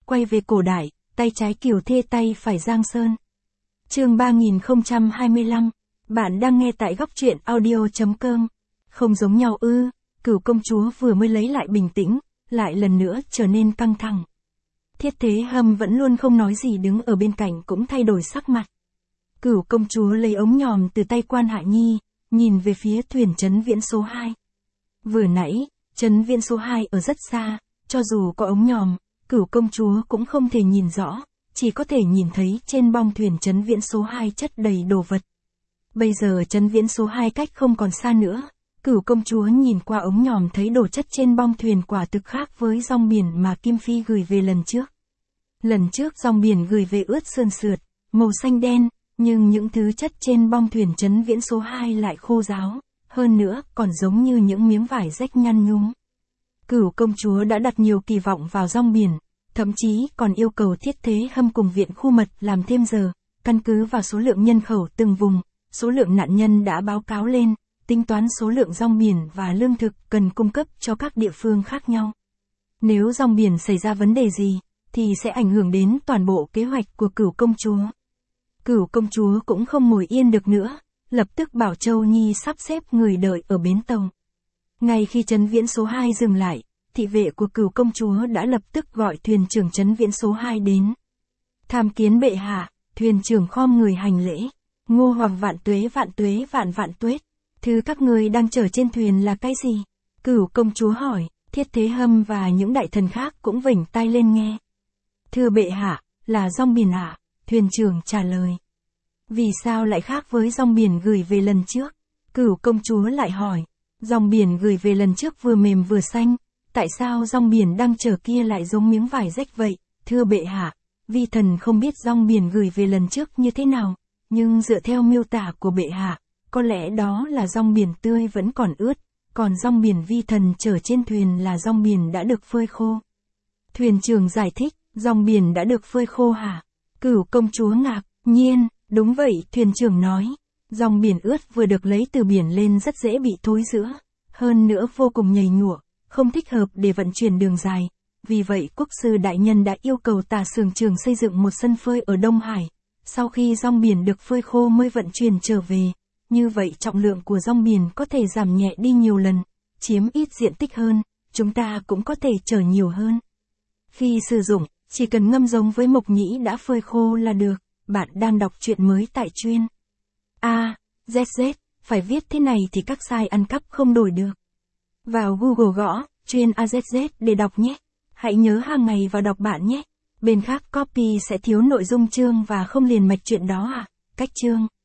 quay về cổ đại, tay trái Kiều Thê tay phải Giang Sơn. Chương 3025. Bạn đang nghe tại góc truyện audio.com. Không giống nhau ư? Cửu công chúa vừa mới lấy lại bình tĩnh, lại lần nữa trở nên căng thẳng. Thiết Thế Hâm vẫn luôn không nói gì đứng ở bên cạnh cũng thay đổi sắc mặt. Cửu công chúa lấy ống nhòm từ tay Quan Hạ Nhi, nhìn về phía thuyền Trấn Viễn số 2. Vừa nãy, Trấn Viễn số 2 ở rất xa, cho dù có ống nhòm, Cửu công chúa cũng không thể nhìn rõ, chỉ có thể nhìn thấy trên bong thuyền Trấn Viễn số 2 chất đầy đồ vật. Bây giờ Trấn Viễn số 2 cách không còn xa nữa, Cửu công chúa nhìn qua ống nhòm thấy đồ chất trên bong thuyền quả thực khác với rong biển mà Kim Phi gửi về lần trước. Lần trước rong biển gửi về ướt sườn sượt, màu xanh đen, nhưng những thứ chất trên bong thuyền Trấn Viễn số 2 lại khô ráo, hơn nữa còn giống như những miếng vải rách nhăn nhúm. Cửu công chúa đã đặt nhiều kỳ vọng vào rong biển, thậm chí còn yêu cầu Thiết Thế Hâm cùng viện khu mật làm thêm giờ, căn cứ vào số lượng nhân khẩu từng vùng, số lượng nạn nhân đã báo cáo lên, tính toán số lượng rong biển và lương thực cần cung cấp cho các địa phương khác nhau. Nếu rong biển xảy ra vấn đề gì, thì sẽ ảnh hưởng đến toàn bộ kế hoạch của Cửu công chúa. Cửu công chúa cũng không ngồi yên được nữa, lập tức bảo Châu Nhi sắp xếp người đợi ở bến tàu. Ngay khi Trấn Viễn số 2 dừng lại, thị vệ của Cửu công chúa đã lập tức gọi thuyền trưởng Trấn Viễn số 2 đến. Tham kiến bệ hạ, thuyền trưởng khom người hành lễ. Ngô Hoàng vạn tuế vạn vạn tuế. Thứ các người đang chở trên thuyền là cái gì? Cửu công chúa hỏi. Thiết Thế Hâm và những đại thần khác cũng vểnh tai lên nghe. Thưa bệ hạ, là rong biển ạ, thuyền trưởng trả lời. Vì sao lại khác với rong biển gửi về lần trước? Cửu công chúa lại hỏi. Rong biển gửi về lần trước vừa mềm vừa xanh, tại sao rong biển đang chở kia lại giống miếng vải rách vậy? Thưa bệ hạ, vi thần không biết rong biển gửi về lần trước như thế nào, nhưng dựa theo miêu tả của bệ hạ, có lẽ đó là rong biển tươi vẫn còn ướt, còn rong biển vi thần chở trên thuyền là rong biển đã được phơi khô. Thuyền trưởng giải thích, rong biển đã được phơi khô hả? Cửu công chúa ngạc nhiên, đúng vậy, thuyền trưởng nói. Rong biển ướt vừa được lấy từ biển lên rất dễ bị thối rữa, hơn nữa vô cùng nhầy nhụa, không thích hợp để vận chuyển đường dài. Vì vậy quốc sư đại nhân đã yêu cầu Tả Xưởng Trưởng xây dựng một sân phơi ở Đông Hải. Sau khi rong biển được phơi khô mới vận chuyển trở về. Như vậy trọng lượng của rong biển có thể giảm nhẹ đi nhiều lần, chiếm ít diện tích hơn, chúng ta cũng có thể chở nhiều hơn. Khi sử dụng, chỉ cần ngâm giống với mộc nhĩ đã phơi khô là được. Bạn đang đọc truyện mới tại Chuyên AZZ, phải viết thế này thì các site ăn cắp không đổi được. Vào Google gõ Chuyên AZZ để đọc nhé. Hãy nhớ hàng ngày vào đọc bạn nhé. Bên khác copy sẽ thiếu nội dung chương và không liền mạch chuyện đó à? Cách chương